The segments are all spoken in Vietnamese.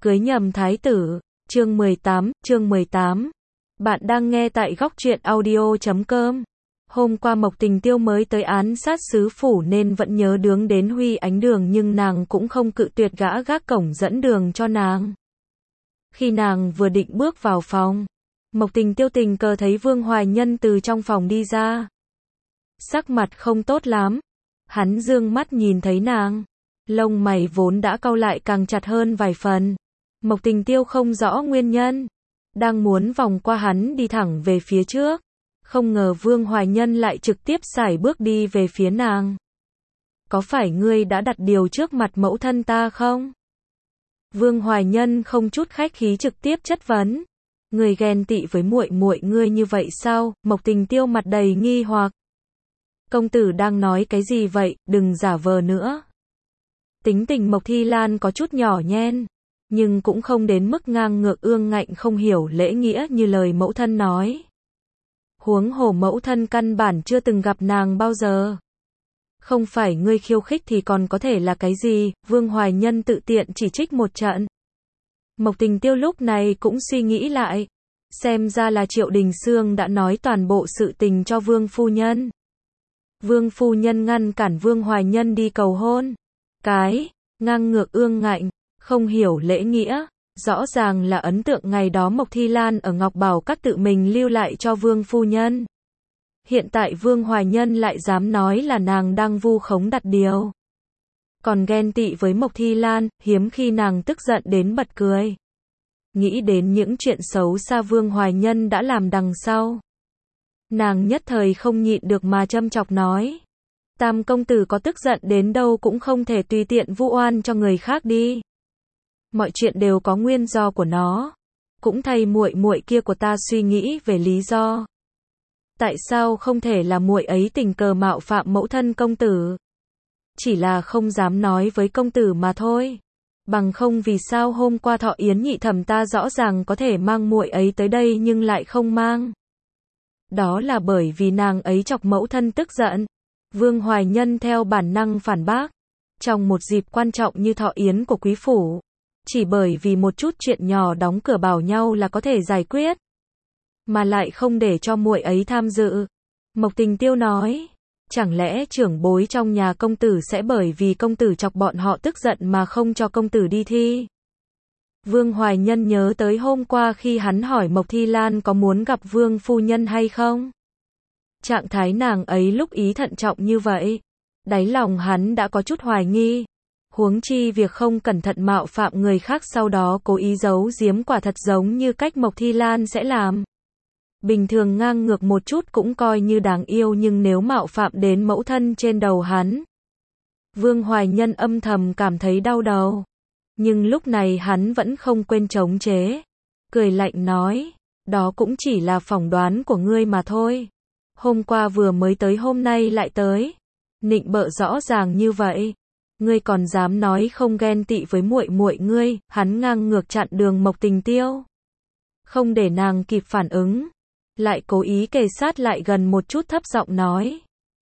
Cưới nhầm thái tử, chương 18. Bạn đang nghe tại góc truyện audio.com. Hôm qua Mộc Tình Tiêu mới tới án sát sứ phủ nên vẫn nhớ đướng đến Huy Ánh Đường, nhưng nàng cũng không cự tuyệt gã gác cổng dẫn đường cho nàng. Khi nàng vừa định bước vào phòng, Mộc Tình Tiêu tình cờ thấy Vương Hoài Nhân từ trong phòng đi ra. Sắc mặt không tốt lắm. Hắn dương mắt nhìn thấy nàng, lông mày vốn đã cau lại càng chặt hơn vài phần. Mộc Tình Tiêu không rõ nguyên nhân, đang muốn vòng qua hắn đi thẳng về phía trước, không ngờ Vương Hoài Nhân lại trực tiếp sải bước đi về phía nàng. Có phải ngươi đã đặt điều trước mặt mẫu thân ta không? Vương Hoài Nhân không chút khách khí trực tiếp chất vấn. Ngươi ghen tị với muội muội ngươi như vậy sao? Mộc Tình Tiêu mặt đầy nghi hoặc. Công tử đang nói cái gì vậy, đừng giả vờ nữa. Tính tình Mộc Thi Lan có chút nhỏ nhen, nhưng cũng không đến mức ngang ngược ương ngạnh không hiểu lễ nghĩa như lời mẫu thân nói. Huống hồ mẫu thân căn bản chưa từng gặp nàng bao giờ. Không phải ngươi khiêu khích thì còn có thể là cái gì? Vương Hoài Nhân tự tiện chỉ trích một trận. Mộc Tình Tiêu lúc này cũng suy nghĩ lại, xem ra là Triệu Đình Xương đã nói toàn bộ sự tình cho Vương phu nhân. Vương phu nhân ngăn cản Vương Hoài Nhân đi cầu hôn. Cái ngang ngược ương ngạnh, không hiểu lễ nghĩa, rõ ràng là ấn tượng ngày đó Mộc Thi Lan ở Ngọc Bảo Các tự mình lưu lại cho Vương phu nhân. Hiện tại Vương Hoài Nhân lại dám nói là nàng đang vu khống đặt điều. Còn ghen tị với Mộc Thi Lan, hiếm khi nàng tức giận đến bật cười. Nghĩ đến những chuyện xấu xa Vương Hoài Nhân đã làm đằng sau, nàng nhất thời không nhịn được mà châm chọc nói. Tam công tử có tức giận đến đâu cũng không thể tùy tiện vu oan cho người khác đi. Mọi chuyện đều có nguyên do của nó. Cũng thay muội muội kia của ta suy nghĩ về lý do. Tại sao không thể là muội ấy tình cờ mạo phạm mẫu thân công tử? Chỉ là không dám nói với công tử mà thôi. Bằng không vì sao hôm qua thọ yến nhị thẩm ta rõ ràng có thể mang muội ấy tới đây nhưng lại không mang. Đó là bởi vì nàng ấy chọc mẫu thân tức giận. Vương Hoài Nhân theo bản năng phản bác. Trong một dịp quan trọng như thọ yến của quý phủ, chỉ bởi vì một chút chuyện nhỏ đóng cửa bảo nhau là có thể giải quyết, mà lại không để cho muội ấy tham dự. Mộc Tình Tiêu nói, chẳng lẽ trưởng bối trong nhà công tử sẽ bởi vì công tử chọc bọn họ tức giận mà không cho công tử đi thi? Vương Hoài Nhân nhớ tới hôm qua khi hắn hỏi Mộc Thi Lan có muốn gặp Vương phu nhân hay không. Trạng thái nàng ấy lúc ý thận trọng như vậy, đáy lòng hắn đã có chút hoài nghi. Huống chi việc không cẩn thận mạo phạm người khác sau đó cố ý giấu giếm quả thật giống như cách Mộc Thi Lan sẽ làm. Bình thường ngang ngược một chút cũng coi như đáng yêu, nhưng nếu mạo phạm đến mẫu thân trên đầu hắn, Vương Hoài Nhân âm thầm cảm thấy đau đầu. Nhưng lúc này hắn vẫn không quên chống chế, cười lạnh nói, đó cũng chỉ là phỏng đoán của ngươi mà thôi. Hôm qua vừa mới tới hôm nay lại tới, nịnh bợ rõ ràng như vậy, ngươi còn dám nói không ghen tị với muội muội ngươi? Hắn ngang ngược chặn đường Mộc Tình Tiêu, không để nàng kịp phản ứng, lại cố ý kề sát lại gần một chút thấp giọng nói,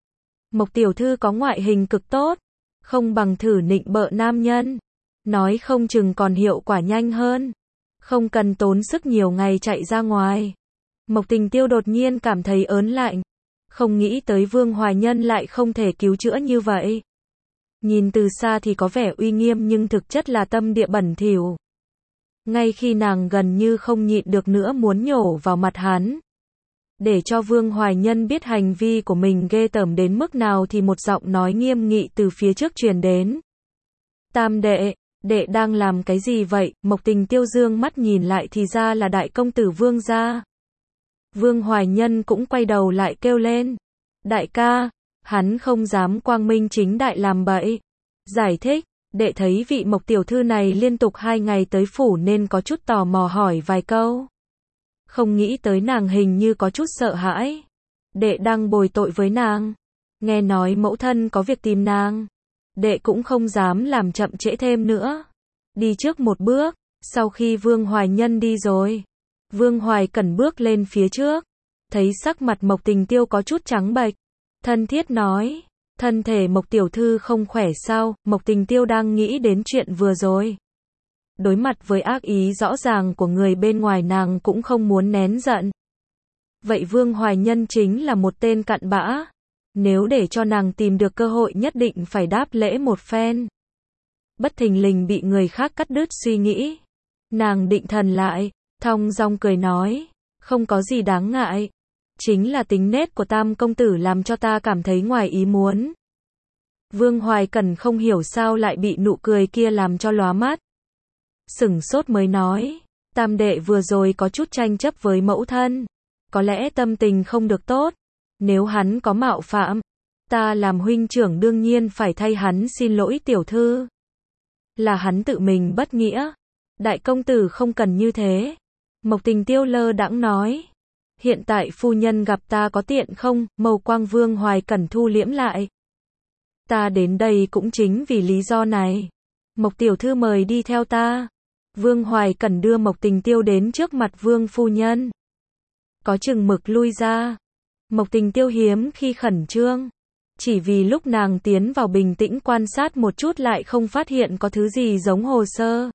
Mộc tiểu thư có ngoại hình cực tốt, không bằng thử nịnh bợ nam nhân, nói không chừng còn hiệu quả nhanh hơn, không cần tốn sức nhiều ngày chạy ra ngoài. Mộc Tình Tiêu đột nhiên cảm thấy ớn lạnh, không nghĩ tới Vương Hoài Nhân lại không thể cứu chữa như vậy. Nhìn từ xa thì có vẻ uy nghiêm nhưng thực chất là tâm địa bẩn thỉu. Ngay khi nàng gần như không nhịn được nữa muốn nhổ vào mặt hắn, để cho Vương Hoài Nhân biết hành vi của mình ghê tởm đến mức nào, thì một giọng nói nghiêm nghị từ phía trước truyền đến. Tam đệ, đệ đang làm cái gì vậy? Mộc Tình Tiêu dương mắt nhìn lại thì ra là đại công tử Vương gia. Vương Hoài Nhân cũng quay đầu lại kêu lên, đại ca. Hắn không dám quang minh chính đại làm bậy. Giải thích, đệ thấy vị Mộc tiểu thư này liên tục 2 ngày tới phủ nên có chút tò mò hỏi vài câu. Không nghĩ tới nàng hình như có chút sợ hãi. Đệ đang bồi tội với nàng. Nghe nói mẫu thân có việc tìm nàng, đệ cũng không dám làm chậm trễ thêm nữa. Đi trước một bước. Sau khi Vương Hoài Nhân đi rồi, Vương Hoài Cẩn bước lên phía trước, thấy sắc mặt Mộc Tình Tiêu có chút trắng bệch, thân thiết nói, thân thể Mộc tiểu thư không khỏe sao? Mộc Tình Tiêu đang nghĩ đến chuyện vừa rồi, Đối mặt với ác ý rõ ràng của người bên ngoài nàng cũng không muốn nén giận. Vậy Vương Hoài Nhân chính là một tên cặn bã. Nếu để cho nàng tìm được cơ hội nhất định phải đáp lễ một phen. Bất thình lình bị người khác cắt đứt suy nghĩ. Nàng định thần lại, thong dong cười nói, không có gì đáng ngại. Chính là tính nết của Tam công tử làm cho ta cảm thấy ngoài ý muốn. Vương Hoài Cẩn không hiểu sao lại bị nụ cười kia làm cho lóa mắt. Sửng sốt mới nói, Tam đệ vừa rồi có chút tranh chấp với mẫu thân. Có lẽ tâm tình không được tốt. Nếu hắn có mạo phạm, ta làm huynh trưởng đương nhiên phải thay hắn xin lỗi tiểu thư. Là hắn tự mình bất nghĩa. Đại công tử không cần như thế. Mộc Tình Tiêu lơ đãng nói. Hiện tại phu nhân gặp ta có tiện không? Mâu quang Vương Hoài Cẩn thu liễm lại. Ta đến đây cũng chính vì lý do này. Mộc tiểu thư mời đi theo ta. Vương Hoài Cẩn đưa Mộc Tình Tiêu đến trước mặt Vương phu nhân. Có chừng mực lui ra. Mộc Tình Tiêu hiếm khi khẩn trương. Chỉ vì lúc nàng tiến vào bình tĩnh quan sát một chút lại không phát hiện có thứ gì giống hồ sơ.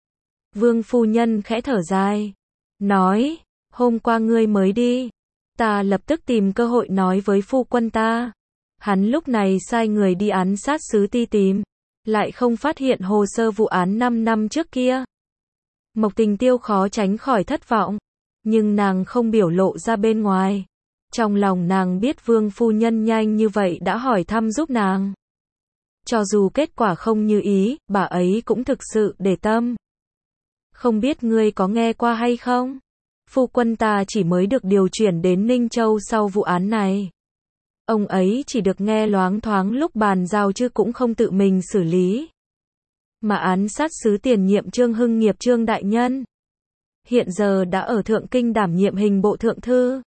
Vương phu nhân khẽ thở dài. Nói, hôm qua ngươi mới đi. Ta lập tức tìm cơ hội nói với phu quân ta. Hắn lúc này sai người đi án sát sứ Ti tìm. Lại không phát hiện hồ sơ vụ án 5 năm trước kia. Mộc Tình Tiêu khó tránh khỏi thất vọng. Nhưng nàng không biểu lộ ra bên ngoài. Trong lòng nàng biết Vương phu nhân nhanh như vậy đã hỏi thăm giúp nàng. Cho dù kết quả không như ý, bà ấy cũng thực sự để tâm. Không biết ngươi có nghe qua hay không? Phu quân ta chỉ mới được điều chuyển đến Ninh Châu sau vụ án này. Ông ấy chỉ được nghe loáng thoáng lúc bàn giao chứ cũng không tự mình xử lý. Mà án sát sứ tiền nhiệm Trương Hưng Nghiệp Trương đại nhân hiện giờ đã ở Thượng Kinh đảm nhiệm hình bộ thượng thư.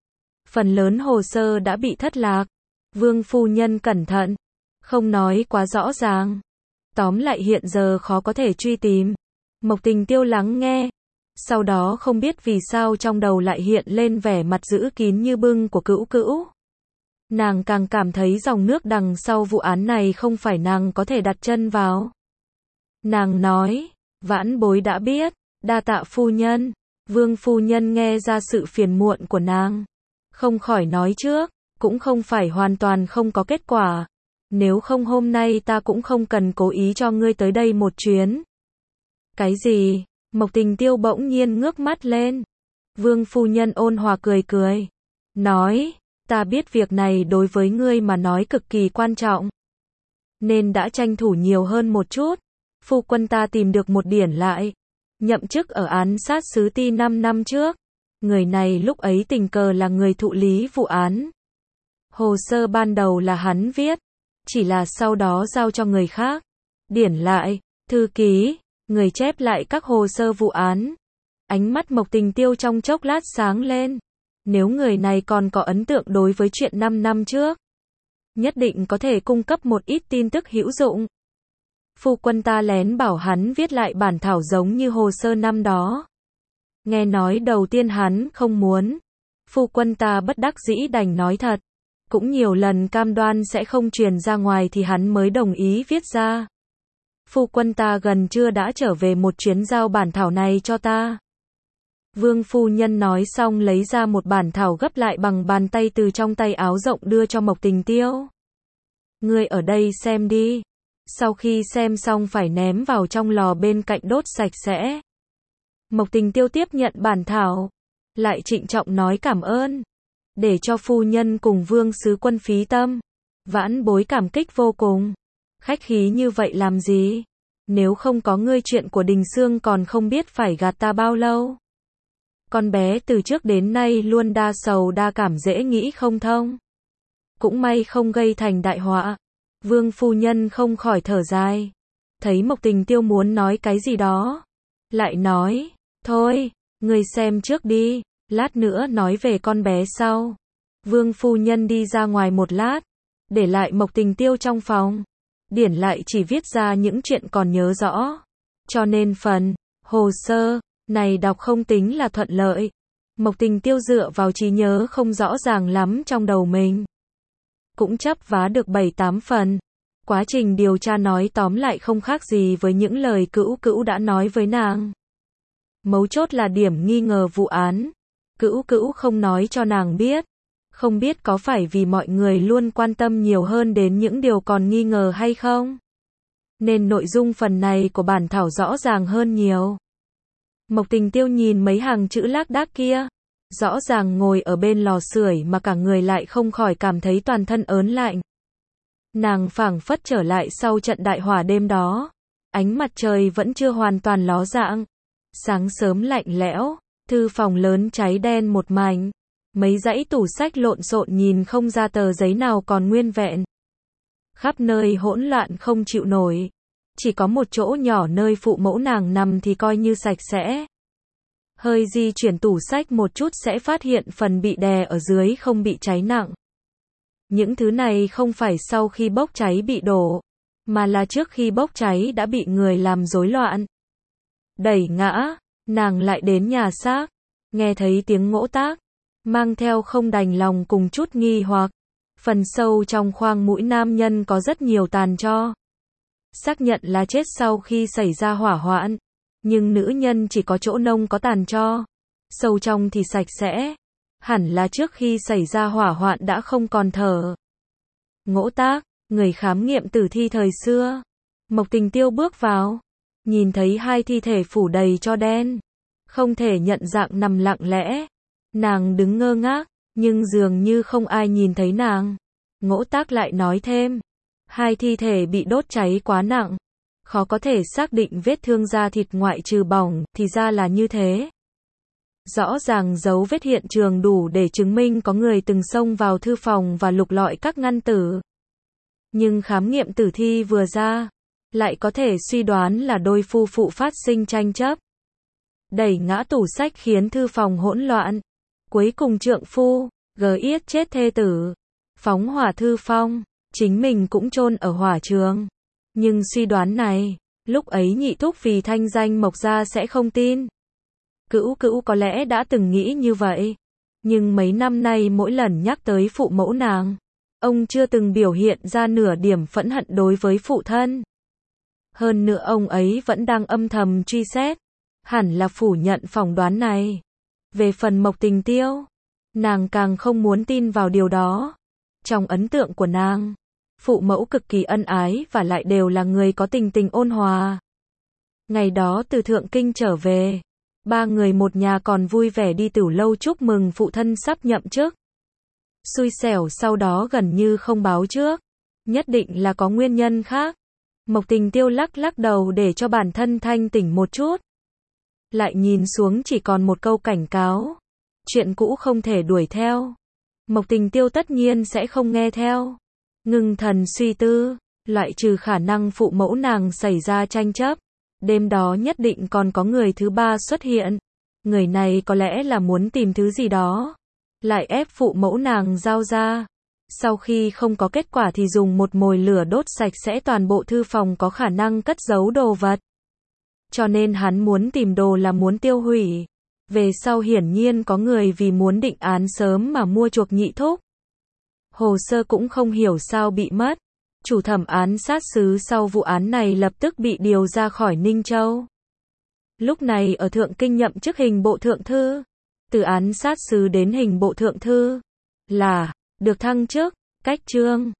Phần lớn hồ sơ đã bị thất lạc. Vương phu nhân cẩn thận, không nói quá rõ ràng. Tóm lại hiện giờ khó có thể truy tìm. Mộc Tình Tiêu lắng nghe. Sau đó không biết vì sao trong đầu lại hiện lên vẻ mặt giữ kín như bưng của Cữu Cữu. Nàng càng cảm thấy dòng nước đằng sau vụ án này không phải nàng có thể đặt chân vào. Nàng nói, vãn bối đã biết, đa tạ phu nhân. Vương phu nhân nghe ra sự phiền muộn của nàng. Không khỏi nói trước, cũng không phải hoàn toàn không có kết quả. Nếu không hôm nay ta cũng không cần cố ý cho ngươi tới đây một chuyến. Cái gì? Mộc Tình Tiêu bỗng nhiên ngước mắt lên. Vương phu nhân ôn hòa cười cười. Nói, ta biết việc này đối với ngươi mà nói cực kỳ quan trọng. Nên đã tranh thủ nhiều hơn một chút. Phu quân ta tìm được một điển lại. Nhậm chức ở án sát sứ Ti 5 năm trước. Người này lúc ấy tình cờ là người thụ lý vụ án. Hồ sơ ban đầu là hắn viết. Chỉ là sau đó giao cho người khác. Điển lại, thư ký, người chép lại các hồ sơ vụ án. Ánh mắt Mộc Tình Tiêu trong chốc lát sáng lên. Nếu người này còn có ấn tượng đối với chuyện 5 năm trước, nhất định có thể cung cấp một ít tin tức hữu dụng. Phu quân ta lén bảo hắn viết lại bản thảo giống như hồ sơ năm đó. Nghe nói đầu tiên hắn không muốn. Phu quân ta bất đắc dĩ đành nói thật. Cũng nhiều lần cam đoan sẽ không truyền ra ngoài thì hắn mới đồng ý viết ra. Phu quân ta gần trưa đã trở về một chuyến giao bản thảo này cho ta. Vương phu nhân nói xong lấy ra một bản thảo gấp lại bằng bàn tay từ trong tay áo rộng đưa cho Mộc Tình Tiêu. Ngươi ở đây xem đi. Sau khi xem xong phải ném vào trong lò bên cạnh đốt sạch sẽ. Mộc Tình Tiêu tiếp nhận bản thảo. Lại trịnh trọng nói cảm ơn. Để cho phu nhân cùng Vương sứ quân phí tâm. Vãn bối cảm kích vô cùng. Khách khí như vậy làm gì? Nếu không có ngươi chuyện của Đình Xương còn không biết phải gạt ta bao lâu. Con bé từ trước đến nay luôn đa sầu đa cảm dễ nghĩ không thông. Cũng may không gây thành đại họa. Vương phu nhân không khỏi thở dài. Thấy Mộc Tình Tiêu muốn nói cái gì đó. Lại nói, thôi, ngươi xem trước đi, lát nữa nói về con bé sau. Vương phu nhân đi ra ngoài một lát, để lại Mộc Tình Tiêu trong phòng. Điển lại chỉ viết ra những chuyện còn nhớ rõ. Cho nên phần hồ sơ này đọc không tính là thuận lợi. Mộc Tình Tiêu dựa vào trí nhớ không rõ ràng lắm trong đầu mình. Cũng chấp vá được 7-8 phần. Quá trình điều tra nói tóm lại không khác gì với những lời Cữu Cữu đã nói với nàng. Mấu chốt là điểm nghi ngờ vụ án. Cữu Cữu không nói cho nàng biết. Không biết có phải vì mọi người luôn quan tâm nhiều hơn đến những điều còn nghi ngờ hay không? Nên nội dung phần này của bản thảo rõ ràng hơn nhiều. Mộc Tình Tiêu nhìn mấy hàng chữ lác đác kia. Rõ ràng ngồi ở bên lò sưởi mà cả người lại không khỏi cảm thấy toàn thân ớn lạnh. Nàng phảng phất trở lại sau trận đại hỏa đêm đó. Ánh mặt trời vẫn chưa hoàn toàn ló dạng. Sáng sớm lạnh lẽo, thư phòng lớn cháy đen một mảnh. Mấy dãy tủ sách lộn xộn nhìn không ra tờ giấy nào còn nguyên vẹn. Khắp nơi hỗn loạn không chịu nổi. Chỉ có một chỗ nhỏ nơi phụ mẫu nàng nằm thì coi như sạch sẽ. Hơi di chuyển tủ sách một chút sẽ phát hiện phần bị đè ở dưới không bị cháy nặng. Những thứ này không phải sau khi bốc cháy bị đổ, mà là trước khi bốc cháy đã bị người làm rối loạn. Đẩy ngã, nàng lại đến nhà xác, nghe thấy tiếng ngỗ tác, mang theo không đành lòng cùng chút nghi hoặc. Phần sâu trong khoang mũi nam nhân có rất nhiều tàn tro. Xác nhận là chết sau khi xảy ra hỏa hoạn, nhưng nữ nhân chỉ có chỗ nông có tàn tro, sâu trong thì sạch sẽ. Hẳn là trước khi xảy ra hỏa hoạn đã không còn thở. Ngỗ tác, người khám nghiệm tử thi thời xưa. Mộc Tình Tiêu bước vào, nhìn thấy hai thi thể phủ đầy tro đen, không thể nhận dạng nằm lặng lẽ. Nàng đứng ngơ ngác, nhưng dường như không ai nhìn thấy nàng. Ngỗ tác lại nói thêm, hai thi thể bị đốt cháy quá nặng, khó có thể xác định vết thương da thịt ngoại trừ bỏng, thì ra là như thế. Rõ ràng dấu vết hiện trường đủ để chứng minh có người từng xông vào thư phòng và lục lọi các ngăn tủ. Nhưng khám nghiệm tử thi vừa ra, lại có thể suy đoán là đôi phu phụ phát sinh tranh chấp. Đẩy ngã tủ sách khiến thư phòng hỗn loạn. Cuối cùng trượng phu, giết chết thê tử, phóng hỏa thư phong, chính mình cũng chôn ở hỏa trường. Nhưng suy đoán này, lúc ấy nhị thúc vì thanh danh Mộc gia sẽ không tin. Cữu Cữu có lẽ đã từng nghĩ như vậy, nhưng mấy năm nay mỗi lần nhắc tới phụ mẫu nàng, ông chưa từng biểu hiện ra nửa điểm phẫn hận đối với phụ thân. Hơn nữa ông ấy vẫn đang âm thầm truy xét, hẳn là phủ nhận phỏng đoán này. Về phần Mộc Tình Tiêu, nàng càng không muốn tin vào điều đó. Trong ấn tượng của nàng, phụ mẫu cực kỳ ân ái và lại đều là người có tình ôn hòa. Ngày đó từ Thượng Kinh trở về, ba người một nhà còn vui vẻ đi tửu lâu chúc mừng phụ thân sắp nhậm chức. Xui xẻo sau đó gần như không báo trước, nhất định là có nguyên nhân khác. Mộc Tình Tiêu lắc lắc đầu để cho bản thân thanh tỉnh một chút. Lại nhìn xuống chỉ còn một câu cảnh cáo. Chuyện cũ không thể đuổi theo. Mộc Tình Tiêu tất nhiên sẽ không nghe theo. Ngưng thần suy tư, loại trừ khả năng phụ mẫu nàng xảy ra tranh chấp. Đêm đó nhất định còn có người thứ ba xuất hiện. Người này có lẽ là muốn tìm thứ gì đó, lại ép phụ mẫu nàng giao ra. Sau khi không có kết quả thì dùng một mồi lửa đốt sạch sẽ toàn bộ thư phòng có khả năng cất giấu đồ vật. Cho nên hắn muốn tìm đồ là muốn tiêu hủy. Về sau hiển nhiên có người vì muốn định án sớm mà mua chuộc nhị thúc. Hồ sơ cũng không hiểu sao bị mất. Chủ thẩm án sát xứ sau vụ án này lập tức bị điều ra khỏi Ninh Châu. Lúc này ở Thượng Kinh nhậm chức hình bộ thượng thư. Từ án sát xứ đến hình bộ thượng thư là được thăng chức, cách chương.